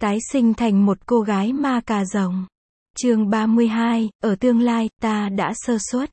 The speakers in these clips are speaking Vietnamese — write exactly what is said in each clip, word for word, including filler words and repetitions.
Tái sinh thành một cô gái ma cà rồng. Chương ba mươi hai, ở tương lai, ta đã sơ suất.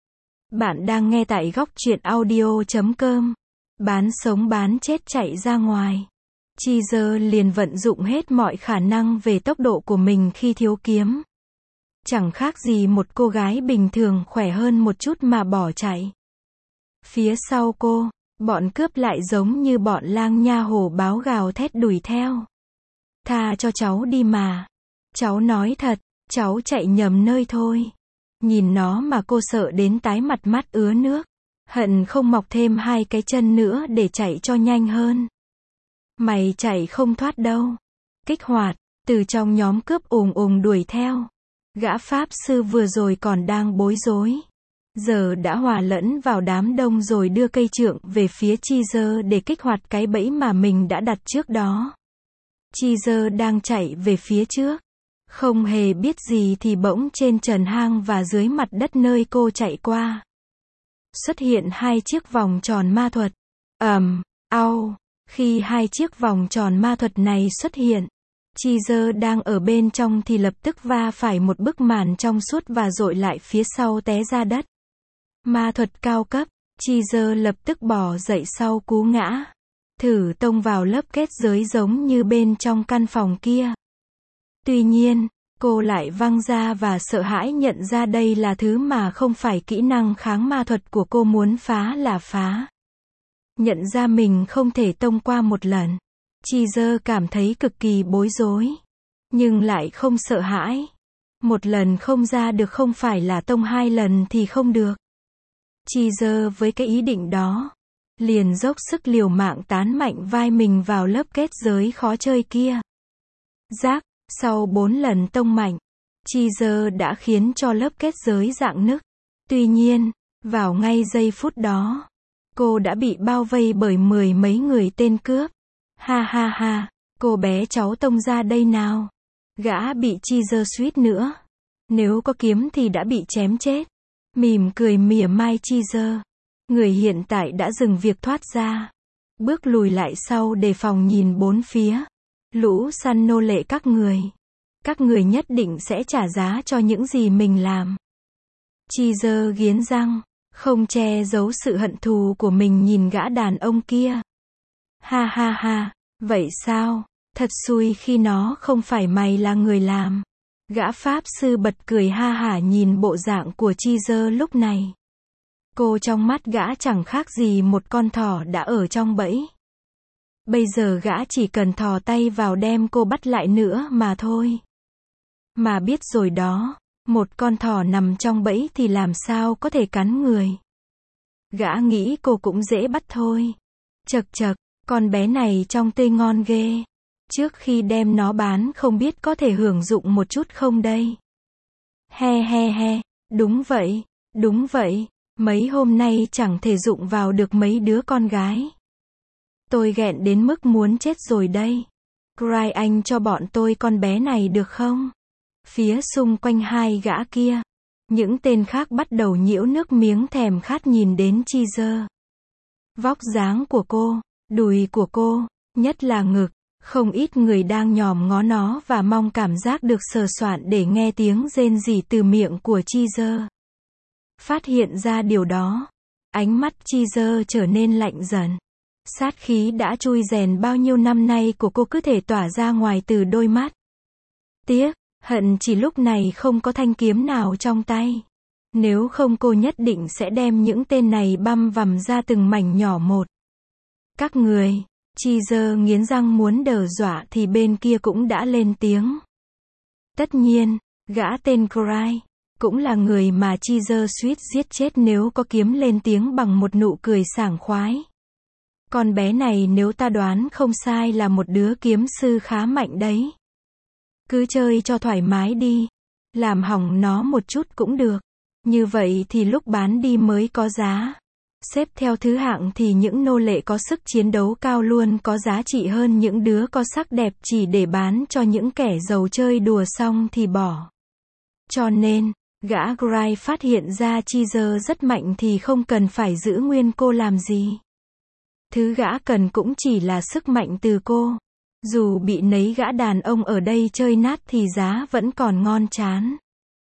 Bạn đang nghe tại góc truyện audio chấm com. Bán sống bán chết chạy ra ngoài. Cheezer liền vận dụng hết mọi khả năng về tốc độ của mình khi thiếu kiếm. Chẳng khác gì một cô gái bình thường khỏe hơn một chút mà bỏ chạy. Phía sau cô, bọn cướp lại giống như bọn lang nha hổ báo gào thét đuổi theo. Tha cho cháu đi mà. Cháu nói thật, cháu chạy nhầm nơi thôi. Nhìn nó mà cô sợ đến tái mặt mắt ứa nước. Hận không mọc thêm hai cái chân nữa để chạy cho nhanh hơn. Mày chạy không thoát đâu. Kích hoạt, từ trong nhóm cướp ùng ùng đuổi theo. Gã pháp sư vừa rồi còn đang bối rối. Giờ đã hòa lẫn vào đám đông rồi đưa cây trượng về phía Cheezer để kích hoạt cái bẫy mà mình đã đặt trước đó. Cheezer đang chạy về phía trước. Không hề biết gì thì bỗng trên trần hang và dưới mặt đất nơi cô chạy qua. Xuất hiện hai chiếc vòng tròn ma thuật. ầm, um, au, khi hai chiếc vòng tròn ma thuật này xuất hiện, Cheezer đang ở bên trong thì lập tức va phải một bức màn trong suốt và dội lại phía sau té ra đất. Ma thuật cao cấp, Cheezer lập tức bò dậy sau cú ngã. Thử tông vào lớp kết giới giống như bên trong căn phòng kia. Tuy nhiên, cô lại văng ra và sợ hãi nhận ra đây là thứ mà không phải kỹ năng kháng ma thuật của cô muốn phá là phá. Nhận ra mình không thể tông qua một lần. Cheezer cảm thấy cực kỳ bối rối. Nhưng lại không sợ hãi. Một lần không ra được không phải là tông hai lần thì không được. Cheezer với cái ý định đó, liền dốc sức liều mạng tán mạnh vai mình vào lớp kết giới khó chơi kia. Rác, sau bốn lần tông mạnh, Cheezer đã khiến cho lớp kết giới rạn nứt. Tuy nhiên, vào ngay giây phút đó, cô đã bị bao vây bởi mười mấy người tên cướp. Ha ha ha, cô bé cháu tông ra đây nào. Gã bị Cheezer suýt nữa. Nếu có kiếm thì đã bị chém chết. Mỉm cười mỉa mai Cheezer. Người hiện tại đã dừng việc thoát ra. Bước lùi lại sau đề phòng nhìn bốn phía. Lũ săn nô lệ các người. Các người nhất định sẽ trả giá cho những gì mình làm. Cheezer nghiến răng, không che giấu sự hận thù của mình nhìn gã đàn ông kia. Ha ha ha, vậy sao? Thật xui khi nó không phải mày là người làm. Gã pháp sư bật cười ha hả nhìn bộ dạng của Cheezer lúc này. Cô trong mắt gã chẳng khác gì một con thỏ đã ở trong bẫy. Bây giờ gã chỉ cần thò tay vào đem cô bắt lại nữa mà thôi. Mà biết rồi đó, một con thỏ nằm trong bẫy thì làm sao có thể cắn người. Gã nghĩ cô cũng dễ bắt thôi. Chậc chậc, con bé này trông tê ngon ghê. Trước khi đem nó bán không biết có thể hưởng dụng một chút không đây. He he he, đúng vậy, đúng vậy, mấy hôm nay chẳng thể dụng vào được mấy đứa con gái. Tôi ghẹn đến mức muốn chết rồi đây. Cry anh cho bọn tôi con bé này được không? Phía xung quanh hai gã kia, những tên khác bắt đầu nhiễu nước miếng thèm khát nhìn đến Cheezer. Vóc dáng của cô, đùi của cô, nhất là ngực, không ít người đang nhòm ngó nó và mong cảm giác được sờ soạn để nghe tiếng rên rỉ từ miệng của Cheezer. Phát hiện ra điều đó, ánh mắt Cheezer trở nên lạnh dần. Sát khí đã chui rèn bao nhiêu năm nay của cô cứ thể tỏa ra ngoài từ đôi mắt. Tiếc, hận chỉ lúc này không có thanh kiếm nào trong tay. Nếu không cô nhất định sẽ đem những tên này băm vằm ra từng mảnh nhỏ một. Các người, Cheezer nghiến răng muốn đờ dọa thì bên kia cũng đã lên tiếng. Tất nhiên, gã tên Cry, cũng là người mà Cheezer suýt giết chết nếu có kiếm lên tiếng bằng một nụ cười sảng khoái. Con bé này nếu ta đoán không sai là một đứa kiếm sư khá mạnh đấy. Cứ chơi cho thoải mái đi. Làm hỏng nó một chút cũng được. Như vậy thì lúc bán đi mới có giá. Xếp theo thứ hạng thì những nô lệ có sức chiến đấu cao luôn có giá trị hơn những đứa có sắc đẹp chỉ để bán cho những kẻ giàu chơi đùa xong thì bỏ. Cho nên, gã Gray phát hiện ra Cheezer rất mạnh thì không cần phải giữ nguyên cô làm gì. Thứ gã cần cũng chỉ là sức mạnh từ cô. Dù bị nấy gã đàn ông ở đây chơi nát thì giá vẫn còn ngon chán.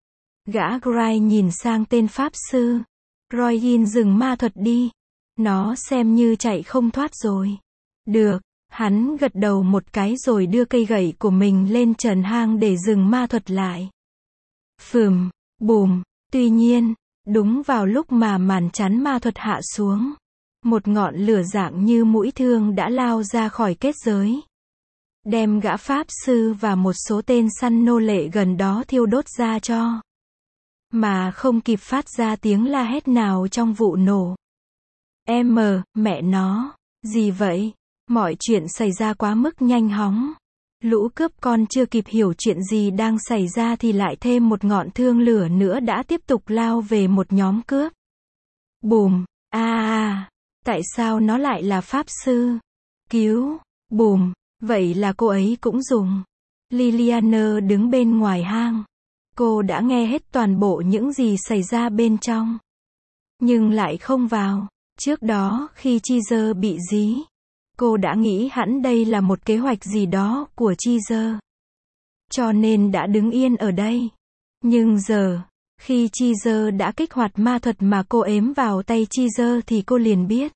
Gã Gray nhìn sang tên pháp sư. Royin dừng ma thuật đi. Nó xem như chạy không thoát rồi. Được, hắn gật đầu một cái rồi đưa cây gậy của mình lên trần hang để dừng ma thuật lại. Phừm, bùm, tuy nhiên, đúng vào lúc mà màn chắn ma thuật hạ xuống, một ngọn lửa dạng như mũi thương đã lao ra khỏi kết giới, đem gã pháp sư và một số tên săn nô lệ gần đó thiêu đốt ra cho. Mà không kịp phát ra tiếng la hét nào trong vụ nổ. Em, mẹ nó, gì vậy? Mọi chuyện xảy ra quá mức nhanh hóng. Lũ cướp con chưa kịp hiểu chuyện gì đang xảy ra thì lại thêm một ngọn thương lửa nữa đã tiếp tục lao về một nhóm cướp. Bùm, a à, tại sao nó lại là pháp sư? Cứu, bùm, vậy là cô ấy cũng dùng. Liliana đứng bên ngoài hang. Cô đã nghe hết toàn bộ những gì xảy ra bên trong. Nhưng lại không vào. Trước đó, khi Cheezer bị dí, cô đã nghĩ hẳn đây là một kế hoạch gì đó của Cheezer. Cho nên đã đứng yên ở đây. Nhưng giờ, khi Cheezer đã kích hoạt ma thuật mà cô ếm vào tay Cheezer thì cô liền biết.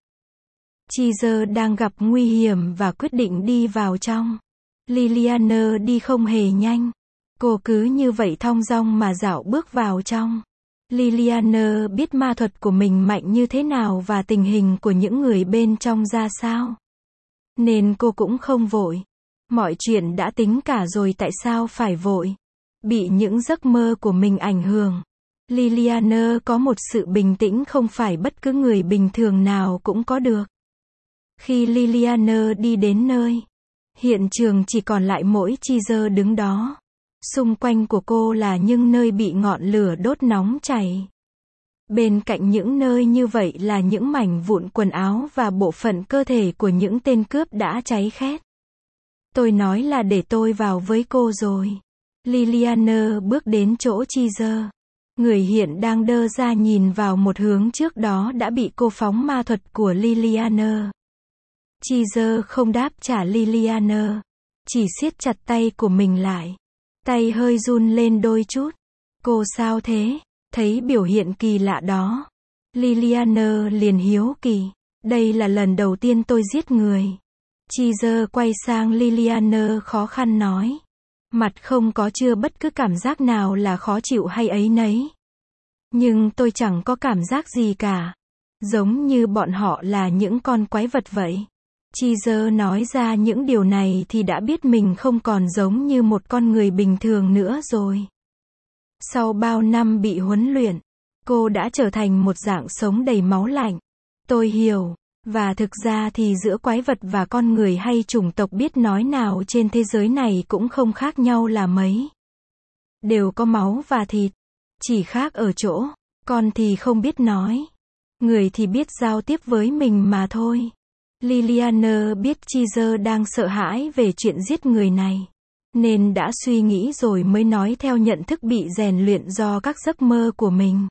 Cheezer đang gặp nguy hiểm và quyết định đi vào trong. Liliana đi không hề nhanh. Cô cứ như vậy thong dong mà dạo bước vào trong. Liliana biết ma thuật của mình mạnh như thế nào và tình hình của những người bên trong ra sao. Nên cô cũng không vội. Mọi chuyện đã tính cả rồi, tại sao phải vội? Bị những giấc mơ của mình ảnh hưởng. Liliana có một sự bình tĩnh không phải bất cứ người bình thường nào cũng có được. Khi Liliana đi đến nơi, hiện trường chỉ còn lại mỗi Cheezer đứng đó. Xung quanh của cô là những nơi bị ngọn lửa đốt nóng chảy. Bên cạnh những nơi như vậy là những mảnh vụn quần áo và bộ phận cơ thể của những tên cướp đã cháy khét. Tôi nói là để tôi vào với cô rồi. Liliana bước đến chỗ Cheezer. Người hiện đang đơ ra nhìn vào một hướng trước đó đã bị cô phóng ma thuật của Liliana. Cheezer không đáp trả Liliana, chỉ siết chặt tay của mình lại. Tay hơi run lên đôi chút. Cô sao thế? Thấy biểu hiện kỳ lạ đó, Liliana liền hiếu kỳ. Đây là lần đầu tiên tôi giết người. Cheezer quay sang Liliana khó khăn nói. Mặt không có chưa bất cứ cảm giác nào là khó chịu hay ấy nấy. Nhưng tôi chẳng có cảm giác gì cả. Giống như bọn họ là những con quái vật vậy. Cheezer nói ra những điều này thì đã biết mình không còn giống như một con người bình thường nữa rồi. Sau bao năm bị huấn luyện, cô đã trở thành một dạng sống đầy máu lạnh. Tôi hiểu, và thực ra thì giữa quái vật và con người hay chủng tộc biết nói nào trên thế giới này cũng không khác nhau là mấy. Đều có máu và thịt, chỉ khác ở chỗ, con thì không biết nói, người thì biết giao tiếp với mình mà thôi. Liliana biết Cheezer đang sợ hãi về chuyện giết người này, nên đã suy nghĩ rồi mới nói theo nhận thức bị rèn luyện do các giấc mơ của mình.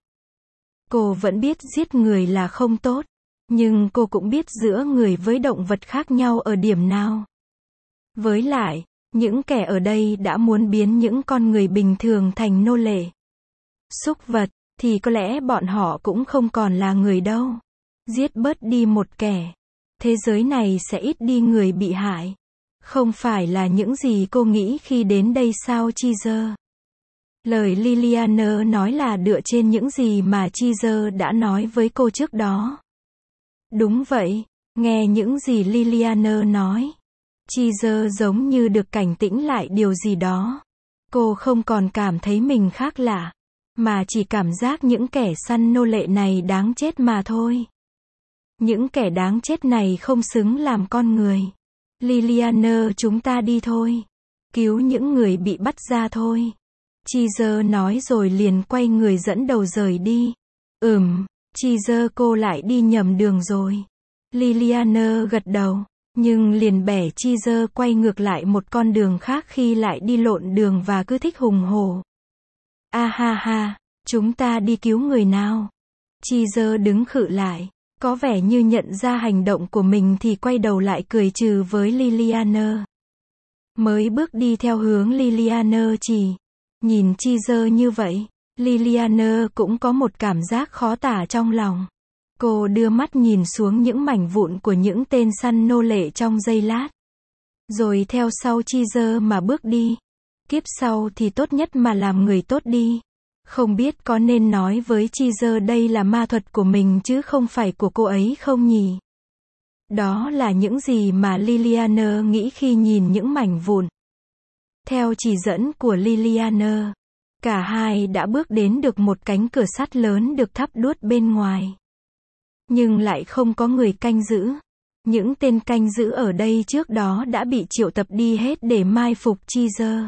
Cô vẫn biết giết người là không tốt, nhưng cô cũng biết giữa người với động vật khác nhau ở điểm nào. Với lại, những kẻ ở đây đã muốn biến những con người bình thường thành nô lệ, súc vật, thì có lẽ bọn họ cũng không còn là người đâu. Giết bớt đi một kẻ, thế giới này sẽ ít đi người bị hại. Không phải là những gì cô nghĩ khi đến đây sao Cheezer? Lời Liliana nói là dựa trên những gì mà Cheezer đã nói với cô trước đó. Đúng vậy, nghe những gì Liliana nói, Cheezer giống như được cảnh tỉnh lại điều gì đó. Cô không còn cảm thấy mình khác lạ, mà chỉ cảm giác những kẻ săn nô lệ này đáng chết mà thôi. Những kẻ đáng chết này không xứng làm con người. Liliana, chúng ta đi thôi. Cứu những người bị bắt ra thôi. Cheezer nói rồi liền quay người dẫn đầu rời đi. Ừm, Cheezer, cô lại đi nhầm đường rồi. Liliana gật đầu, nhưng liền bẻ Cheezer quay ngược lại một con đường khác khi lại đi lộn đường và cứ thích hùng hổ. A ha ha, chúng ta đi cứu người nào. Cheezer đứng khựng lại, có vẻ như nhận ra hành động của mình thì quay đầu lại cười trừ với Liliana. mới bước đi theo hướng Liliana chỉ. Nhìn Caesar như vậy, Liliana cũng có một cảm giác khó tả trong lòng. Cô đưa mắt nhìn xuống những mảnh vụn của những tên săn nô lệ trong giây lát. Rồi theo sau Caesar mà bước đi. Kiếp sau thì tốt nhất mà làm người tốt đi. Không biết có nên nói với Caesar đây là ma thuật của mình chứ không phải của cô ấy không nhỉ? Đó là những gì mà Liliana nghĩ khi nhìn những mảnh vụn. Theo chỉ dẫn của Liliana, cả hai đã bước đến được một cánh cửa sắt lớn được thắp đuốc bên ngoài. Nhưng lại không có người canh giữ. Những tên canh giữ ở đây trước đó đã bị triệu tập đi hết để mai phục Caesar.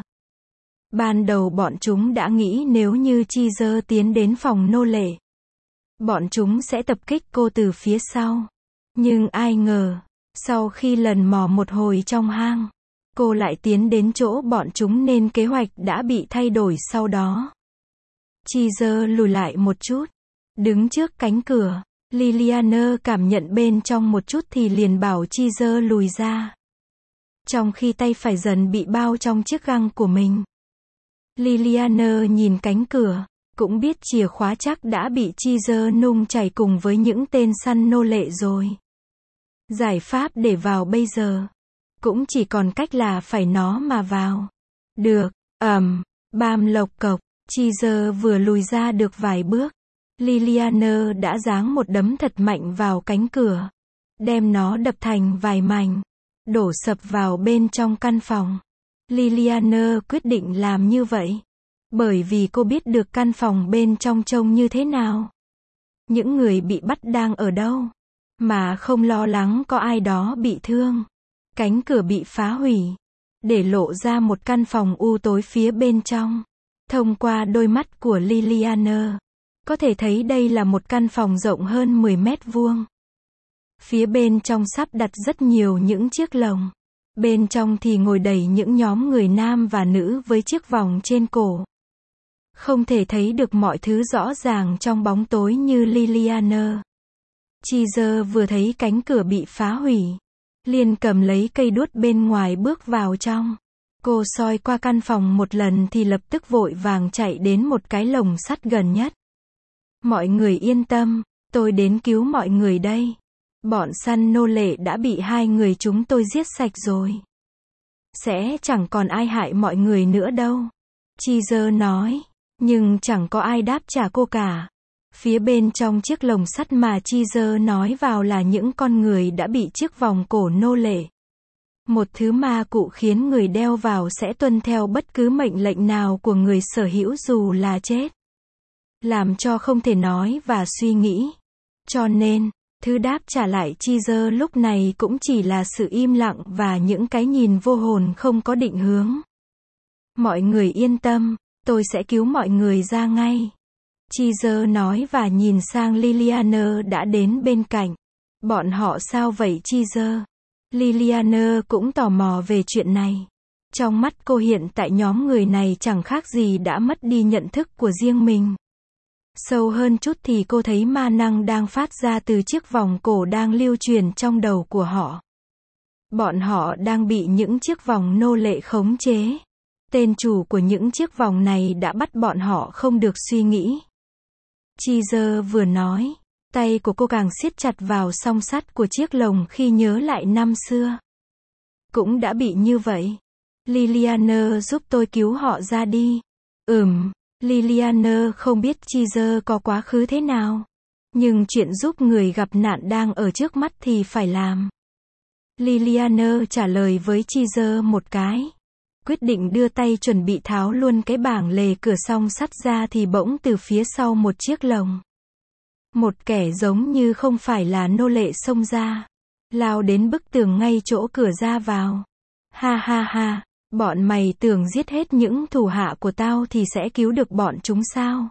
Ban đầu bọn chúng đã nghĩ nếu như Caesar tiến đến phòng nô lệ, bọn chúng sẽ tập kích cô từ phía sau. Nhưng ai ngờ, sau khi lần mò một hồi trong hang, cô lại tiến đến chỗ bọn chúng nên kế hoạch đã bị thay đổi sau đó. Caesar lùi lại một chút, đứng trước cánh cửa. Liliana cảm nhận bên trong một chút thì liền bảo Caesar lùi ra. Trong khi tay phải dần bị bao trong chiếc găng của mình. Liliana nhìn cánh cửa, cũng biết chìa khóa chắc đã bị Caesar nung chảy cùng với những tên săn nô lệ rồi. Giải pháp để vào bây giờ, cũng chỉ còn cách là phải nó mà vào. Được, ầm, bam lộc cộc, Caesar vừa lùi ra được vài bước. Liliana đã giáng một đấm thật mạnh vào cánh cửa, đem nó đập thành vài mảnh, đổ sập vào bên trong căn phòng. Liliana quyết định làm như vậy, bởi vì cô biết được căn phòng bên trong trông như thế nào. Những người bị bắt đang ở đâu, mà không lo lắng có ai đó bị thương. Cánh cửa bị phá hủy, để lộ ra một căn phòng u tối phía bên trong. Thông qua đôi mắt của Liliana, có thể thấy đây là một căn phòng rộng hơn mười mét vuông. Phía bên trong sắp đặt rất nhiều những chiếc lồng. Bên trong thì ngồi đầy những nhóm người nam và nữ với chiếc vòng trên cổ. Không thể thấy được mọi thứ rõ ràng trong bóng tối như Liliana. Caesar vừa thấy cánh cửa bị phá hủy, liền cầm lấy cây đuốc bên ngoài bước vào trong. Cô soi qua căn phòng một lần thì lập tức vội vàng chạy đến một cái lồng sắt gần nhất. Mọi người yên tâm, tôi đến cứu mọi người đây. Bọn săn nô lệ đã bị hai người chúng tôi giết sạch rồi. Sẽ chẳng còn ai hại mọi người nữa đâu. Caesar nói, nhưng chẳng có ai đáp trả cô cả. Phía bên trong chiếc lồng sắt mà Caesar nói vào là những con người đã bị chiếc vòng cổ nô lệ. Một thứ ma cụ khiến người đeo vào sẽ tuân theo bất cứ mệnh lệnh nào của người sở hữu dù là chết. Làm cho không thể nói và suy nghĩ. Cho nên, thứ đáp trả lại Caesar lúc này cũng chỉ là sự im lặng và những cái nhìn vô hồn không có định hướng. Mọi người yên tâm, tôi sẽ cứu mọi người ra ngay. Caesar nói và nhìn sang Liliana đã đến bên cạnh. Bọn họ sao vậy Caesar? Liliana cũng tò mò về chuyện này. Trong mắt cô hiện tại nhóm người này chẳng khác gì đã mất đi nhận thức của riêng mình. Sâu hơn chút thì cô thấy ma năng đang phát ra từ chiếc vòng cổ đang lưu truyền trong đầu của họ. Bọn họ đang bị những chiếc vòng nô lệ khống chế. Tên chủ của những chiếc vòng này đã bắt bọn họ không được suy nghĩ. Caesar vừa nói, tay của cô càng siết chặt vào song sắt của chiếc lồng khi nhớ lại năm xưa. Cũng đã bị như vậy. Liliana giúp tôi cứu họ ra đi. Ừm. Liliana không biết Caesar có quá khứ thế nào. Nhưng chuyện giúp người gặp nạn đang ở trước mắt thì phải làm. Liliana trả lời với Caesar một cái. Quyết định đưa tay chuẩn bị tháo luôn cái bảng lề cửa song sắt ra thì bỗng từ phía sau một chiếc lồng. Một kẻ giống như không phải là nô lệ xông ra. Lao đến bức tường ngay chỗ cửa ra vào. Ha ha ha. Bọn mày tưởng giết hết những thủ hạ của tao thì sẽ cứu được bọn chúng sao?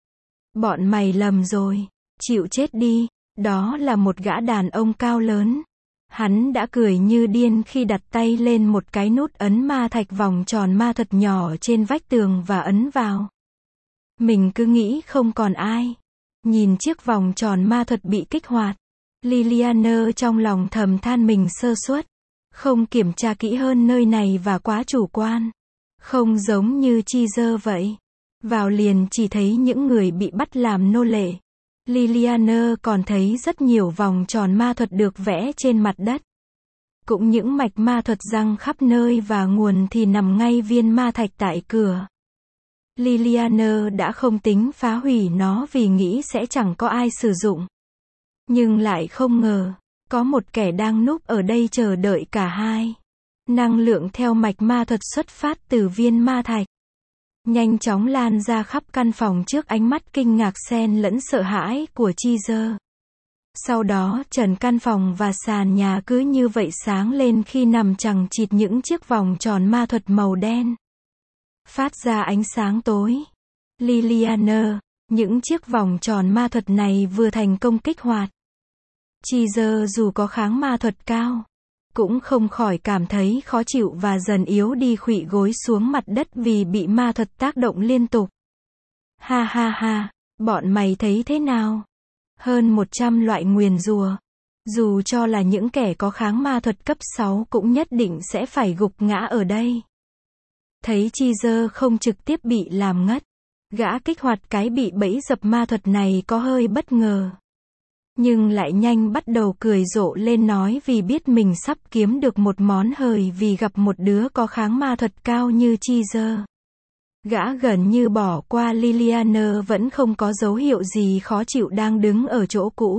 Bọn mày lầm rồi. Chịu chết đi. Đó là một gã đàn ông cao lớn. Hắn đã cười như điên khi đặt tay lên một cái nút ấn ma thạch vòng tròn ma thuật nhỏ trên vách tường và ấn vào. Mình cứ nghĩ không còn ai. Nhìn chiếc vòng tròn ma thuật bị kích hoạt. Liliana trong lòng thầm than mình sơ suất. Không kiểm tra kỹ hơn nơi này và quá chủ quan. Không giống như Caesar vậy. Vào liền chỉ thấy những người bị bắt làm nô lệ. Liliana còn thấy rất nhiều vòng tròn ma thuật được vẽ trên mặt đất. Cũng những mạch ma thuật răng khắp nơi và nguồn thì nằm ngay viên ma thạch tại cửa. Liliana đã không tính phá hủy nó vì nghĩ sẽ chẳng có ai sử dụng. Nhưng lại không ngờ, có một kẻ đang núp ở đây chờ đợi cả hai. Năng lượng theo mạch ma thuật xuất phát từ viên ma thạch. Nhanh chóng lan ra khắp căn phòng trước ánh mắt kinh ngạc xen lẫn sợ hãi của Caesar. Sau đó, trần căn phòng và sàn nhà cứ như vậy sáng lên khi nằm chằng chịt những chiếc vòng tròn ma thuật màu đen. Phát ra ánh sáng tối. Liliana, những chiếc vòng tròn ma thuật này vừa thành công kích hoạt. Caesar dù có kháng ma thuật cao, cũng không khỏi cảm thấy khó chịu và dần yếu đi, khuỵu gối xuống mặt đất vì bị ma thuật tác động liên tục. Ha ha ha, bọn mày thấy thế nào? Hơn một trăm loại nguyền rủa. Dù cho là những kẻ có kháng ma thuật cấp sáu cũng nhất định sẽ phải gục ngã ở đây. Thấy Caesar không trực tiếp bị làm ngất, gã kích hoạt cái bị bẫy dập ma thuật này có hơi bất ngờ. Nhưng lại nhanh bắt đầu cười rộ lên nói vì biết mình sắp kiếm được một món hời vì gặp một đứa có kháng ma thuật cao như Caesar. Gã gần như bỏ qua Liliana vẫn không có dấu hiệu gì khó chịu đang đứng ở chỗ cũ.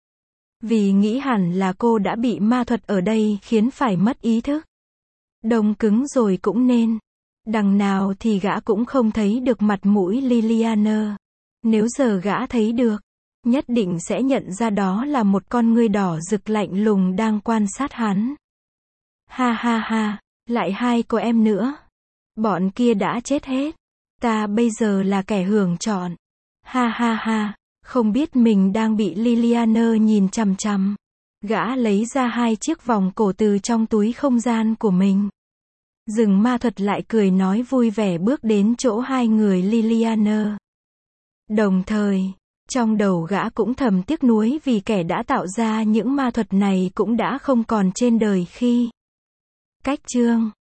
Vì nghĩ hẳn là cô đã bị ma thuật ở đây khiến phải mất ý thức. Đông cứng rồi cũng nên. Đằng nào thì gã cũng không thấy được mặt mũi Liliana. Nếu giờ gã thấy được, nhất định sẽ nhận ra đó là một con ngươi đỏ rực lạnh lùng đang quan sát hắn. Ha ha ha, lại hai cô em nữa. Bọn kia đã chết hết. Ta bây giờ là kẻ hưởng trọn. Ha ha ha, không biết mình đang bị Liliana nhìn chằm chằm. Gã lấy ra hai chiếc vòng cổ từ trong túi không gian của mình. Rừng ma thuật lại cười nói vui vẻ bước đến chỗ hai người Liliana. Đồng thời, trong đầu gã cũng thầm tiếc nuối vì kẻ đã tạo ra những ma thuật này cũng đã không còn trên đời khi. Cách chương